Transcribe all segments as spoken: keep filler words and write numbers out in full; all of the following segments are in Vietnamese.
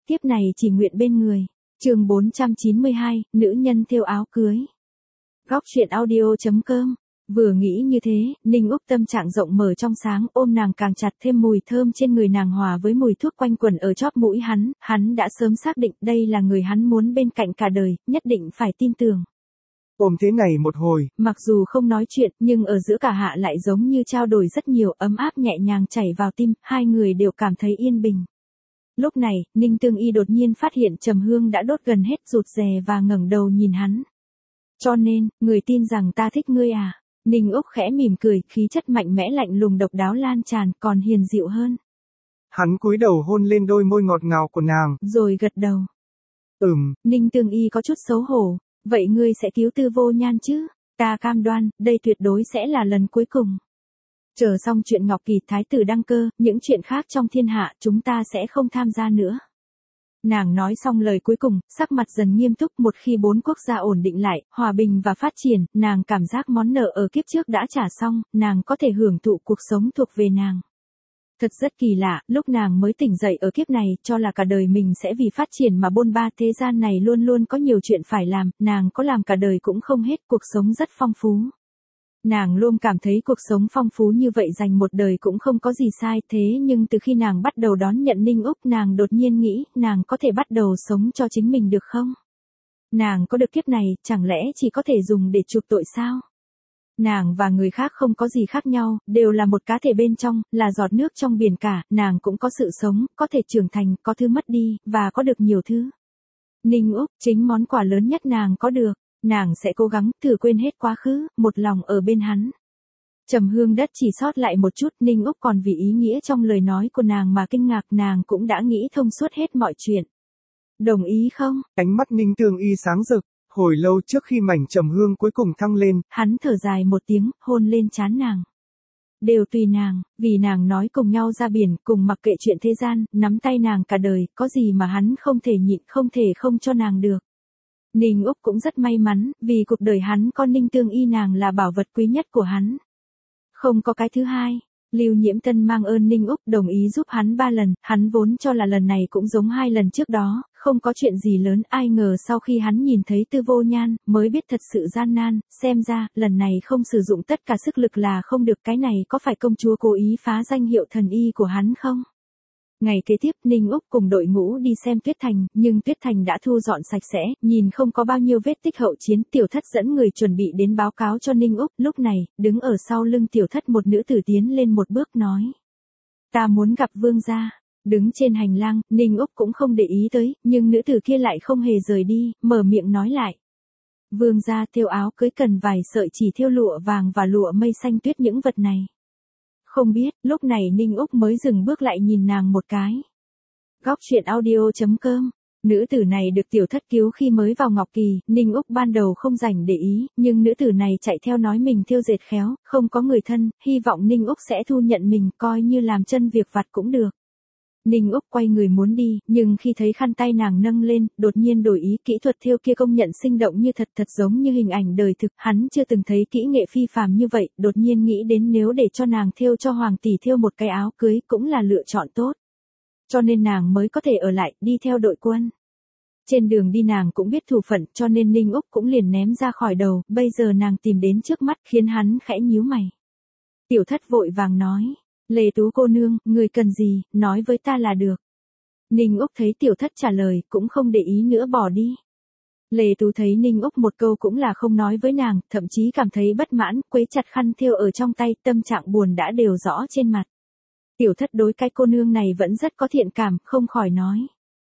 tiếp này chỉ nguyện bên người. Chương bốn trăm chín mươi hai, nữ nhân thêu áo cưới. Góc truyện audio chấm com. Vừa nghĩ như thế, Ninh Úc tâm trạng rộng mở trong sáng, ôm nàng càng chặt, thêm mùi thơm trên người nàng hòa với mùi thuốc quanh quẩn ở chóp mũi hắn, hắn đã sớm xác định đây là người hắn muốn bên cạnh cả đời, nhất định phải tin tưởng. Ôm thế này một hồi, mặc dù không nói chuyện, nhưng ở giữa cả hạ lại giống như trao đổi rất nhiều, ấm áp nhẹ nhàng chảy vào tim, hai người đều cảm thấy yên bình. Lúc này, Ninh Tương Y đột nhiên phát hiện trầm hương đã đốt gần hết, rụt rè và ngẩng đầu nhìn hắn. Cho nên, người tin rằng ta thích ngươi à? Ninh Úc khẽ mỉm cười, khí chất mạnh mẽ lạnh lùng độc đáo lan tràn, còn hiền dịu hơn. Hắn cúi đầu hôn lên đôi môi ngọt ngào của nàng, rồi gật đầu. Ừm. Ninh Tương Y có chút xấu hổ. Vậy ngươi sẽ cứu Tư Vô Nhan chứ? Ta cam đoan, đây tuyệt đối sẽ là lần cuối cùng. Chờ xong chuyện Ngọc Kỳ thái tử đăng cơ, những chuyện khác trong thiên hạ chúng ta sẽ không tham gia nữa. Nàng nói xong lời cuối cùng, sắc mặt dần nghiêm túc. Một khi bốn quốc gia ổn định lại, hòa bình và phát triển, nàng cảm giác món nợ ở kiếp trước đã trả xong, nàng có thể hưởng thụ cuộc sống thuộc về nàng. Thật rất kỳ lạ, lúc nàng mới tỉnh dậy ở kiếp này, cho là cả đời mình sẽ vì phát triển mà bôn ba, thế gian này luôn luôn có nhiều chuyện phải làm, nàng có làm cả đời cũng không hết, cuộc sống rất phong phú. Nàng luôn cảm thấy cuộc sống phong phú như vậy dành một đời cũng không có gì sai, thế nhưng từ khi nàng bắt đầu đón nhận Ninh Úc, nàng đột nhiên nghĩ, nàng có thể bắt đầu sống cho chính mình được không? Nàng có được kiếp này, chẳng lẽ chỉ có thể dùng để chuộc tội sao? Nàng và người khác không có gì khác nhau, đều là một cá thể bên trong, là giọt nước trong biển cả, nàng cũng có sự sống, có thể trưởng thành, có thứ mất đi, và có được nhiều thứ. Ninh Úc, chính món quà lớn nhất nàng có được, nàng sẽ cố gắng, thử quên hết quá khứ, một lòng ở bên hắn. Trầm hương đất chỉ sót lại một chút, Ninh Úc còn vì ý nghĩa trong lời nói của nàng mà kinh ngạc, nàng cũng đã nghĩ thông suốt hết mọi chuyện. Đồng ý không? Ánh mắt Ninh Tương Y sáng rực. Hồi lâu trước khi mảnh trầm hương cuối cùng thăng lên, hắn thở dài một tiếng, hôn lên trán nàng. Đều tùy nàng, vì nàng nói cùng nhau ra biển, cùng mặc kệ chuyện thế gian, nắm tay nàng cả đời, có gì mà hắn không thể nhịn, không thể không cho nàng được. Ninh Úc cũng rất may mắn, vì cuộc đời hắn có Ninh Tương Y, nàng là bảo vật quý nhất của hắn. Không có cái thứ hai. Lưu Nhiễm Tân mang ơn Ninh Úc, đồng ý giúp hắn ba lần, hắn vốn cho là lần này cũng giống hai lần trước đó, không có chuyện gì lớn, ai ngờ sau khi hắn nhìn thấy Tư Vô Nhan, mới biết thật sự gian nan, xem ra, lần này không sử dụng tất cả sức lực là không được, cái này có phải công chúa cố ý phá danh hiệu thần y của hắn không? Ngày kế tiếp, Ninh Úc cùng đội ngũ đi xem Tuyết Thành, nhưng Tuyết Thành đã thu dọn sạch sẽ, nhìn không có bao nhiêu vết tích hậu chiến, Tiểu Thất dẫn người chuẩn bị đến báo cáo cho Ninh Úc, lúc này, đứng ở sau lưng Tiểu Thất một nữ tử tiến lên một bước nói. Ta muốn gặp vương gia. Đứng trên hành lang, Ninh Úc cũng không để ý tới, nhưng nữ tử kia lại không hề rời đi, mở miệng nói lại. Vương gia thêu áo cưới cần vài sợi chỉ thêu lụa vàng và lụa mây xanh tuyết, những vật này. Không biết, lúc này Ninh Úc mới dừng bước lại nhìn nàng một cái. Góc truyện audio chấm com. Nữ tử này được Tiểu Thất cứu khi mới vào Ngọc Kỳ, Ninh Úc ban đầu không rảnh để ý, nhưng nữ tử này chạy theo nói mình thêu dệt khéo, không có người thân, hy vọng Ninh Úc sẽ thu nhận mình, coi như làm chân việc vặt cũng được. Ninh Úc quay người muốn đi, nhưng khi thấy khăn tay nàng nâng lên, đột nhiên đổi ý, kỹ thuật thêu kia công nhận sinh động như thật, thật giống như hình ảnh đời thực, hắn chưa từng thấy kỹ nghệ phi phàm như vậy, đột nhiên nghĩ đến nếu để cho nàng thêu cho hoàng tỷ thêu một cái áo cưới cũng là lựa chọn tốt. Cho nên nàng mới có thể ở lại, đi theo đội quân. Trên đường đi nàng cũng biết thù phận, cho nên Ninh Úc cũng liền ném ra khỏi đầu, bây giờ nàng tìm đến trước mắt, khiến hắn khẽ nhíu mày. Tiểu Thất vội vàng nói. Lê Tú cô nương, người cần gì, nói với ta là được. Ninh Úc thấy Tiểu Thất trả lời, cũng không để ý nữa bỏ đi. Lê Tú thấy Ninh Úc một câu cũng là không nói với nàng, thậm chí cảm thấy bất mãn, quấy chặt khăn thêu ở trong tay, tâm trạng buồn đã đều rõ trên mặt. Tiểu Thất đối cái cô nương này vẫn rất có thiện cảm, không khỏi nói.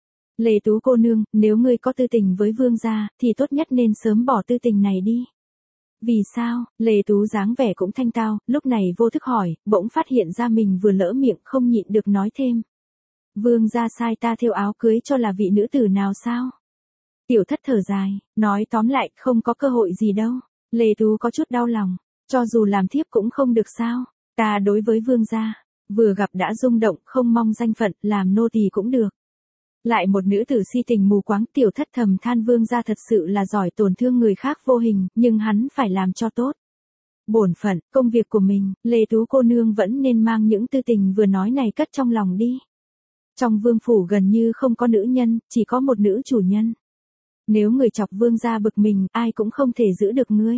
Lê Tú cô nương, nếu ngươi có tư tình với vương gia, thì tốt nhất nên sớm bỏ tư tình này đi. Vì sao? Lê Tú dáng vẻ cũng thanh tao, lúc này vô thức hỏi, bỗng phát hiện ra mình vừa lỡ miệng, không nhịn được nói thêm. Vương gia sai ta thêu áo cưới cho là vị nữ tử nào sao? Tiểu Thất thở dài, nói tóm lại, không có cơ hội gì đâu. Lê Tú có chút đau lòng, cho dù làm thiếp cũng không được sao? Ta đối với vương gia, vừa gặp đã rung động, không mong danh phận, làm nô tỳ cũng được. Lại một nữ tử si tình mù quáng, Tiểu Thất thầm than vương gia thật sự là giỏi tổn thương người khác vô hình, nhưng hắn phải làm cho tốt. Bổn phận, công việc của mình, Lê Tú cô nương vẫn nên mang những tư tình vừa nói này cất trong lòng đi. Trong vương phủ gần như không có nữ nhân, chỉ có một nữ chủ nhân. Nếu người chọc vương gia bực mình, ai cũng không thể giữ được ngươi.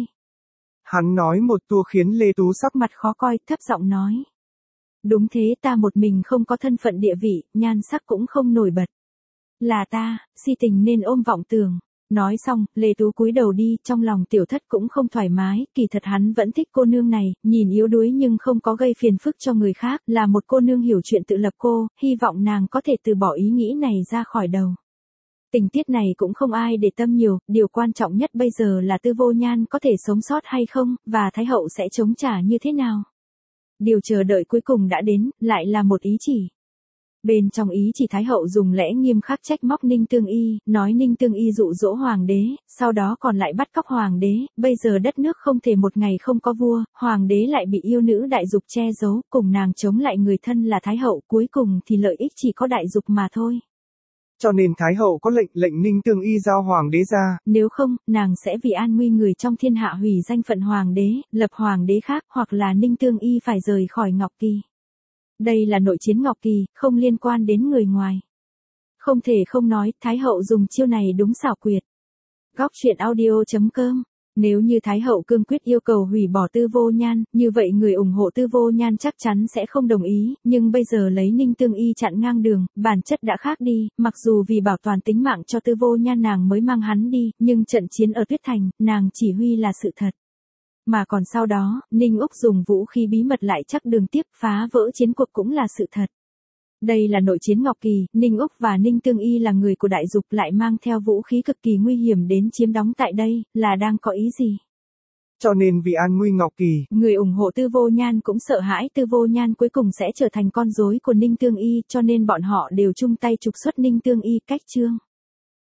Hắn nói một tua khiến Lê Tú sắc Mặt khó coi, thấp giọng nói. Đúng thế, ta một mình không có thân phận địa vị, nhan sắc cũng không nổi bật. Là ta, si tình nên ôm vọng tưởng. Nói xong, Lê Tú cúi đầu đi, trong lòng tiểu thất cũng không thoải mái, kỳ thật hắn vẫn thích cô nương này, nhìn yếu đuối nhưng không có gây phiền phức cho người khác, là một cô nương hiểu chuyện tự lập cô, hy vọng nàng có thể từ bỏ ý nghĩ này ra khỏi đầu. Tình tiết này cũng không ai để tâm nhiều, điều quan trọng nhất bây giờ là Tư Vô Nhan có thể sống sót hay không, và Thái hậu sẽ chống trả như thế nào. Điều chờ đợi cuối cùng đã đến, lại là một ý chỉ. Bên trong ý chỉ Thái hậu dùng lẽ nghiêm khắc trách móc Ninh Tương Y, nói Ninh Tương Y dụ dỗ hoàng đế, sau đó còn lại bắt cóc hoàng đế, bây giờ đất nước không thể một ngày không có vua, hoàng đế lại bị yêu nữ đại dục che giấu, cùng nàng chống lại người thân là Thái hậu, cuối cùng thì lợi ích chỉ có đại dục mà thôi. Cho nên Thái hậu có lệnh lệnh Ninh Tương Y giao hoàng đế ra. Nếu không, nàng sẽ vì an nguy người trong thiên hạ hủy danh phận hoàng đế, lập hoàng đế khác, hoặc là Ninh Tương Y phải rời khỏi Ngọc Kỳ. Đây là nội chiến Ngọc Kỳ, không liên quan đến người ngoài. Không thể không nói, Thái hậu dùng chiêu này đúng xảo quyệt. Góc truyện audio chấm com. Nếu như Thái hậu cương quyết yêu cầu hủy bỏ Tư Vô Nhan, như vậy người ủng hộ Tư Vô Nhan chắc chắn sẽ không đồng ý, nhưng bây giờ lấy Ninh Tương Y chặn ngang đường, bản chất đã khác đi, mặc dù vì bảo toàn tính mạng cho Tư Vô Nhan nàng mới mang hắn đi, nhưng trận chiến ở Tuyết Thành, nàng chỉ huy là sự thật. Mà còn sau đó, Ninh Úc dùng vũ khí bí mật lại chắc đường tiếp phá vỡ chiến cuộc cũng là sự thật. Đây là nội chiến Ngọc Kỳ, Ninh Úc và Ninh Tương Y là người của đại dục lại mang theo vũ khí cực kỳ nguy hiểm đến chiếm đóng tại đây, là đang có ý gì? Cho nên vì an nguy Ngọc Kỳ, người ủng hộ Tư Vô Nhan cũng sợ hãi Tư Vô Nhan cuối cùng sẽ trở thành con rối của Ninh Tương Y, cho nên bọn họ đều chung tay trục xuất Ninh Tương Y cách chương.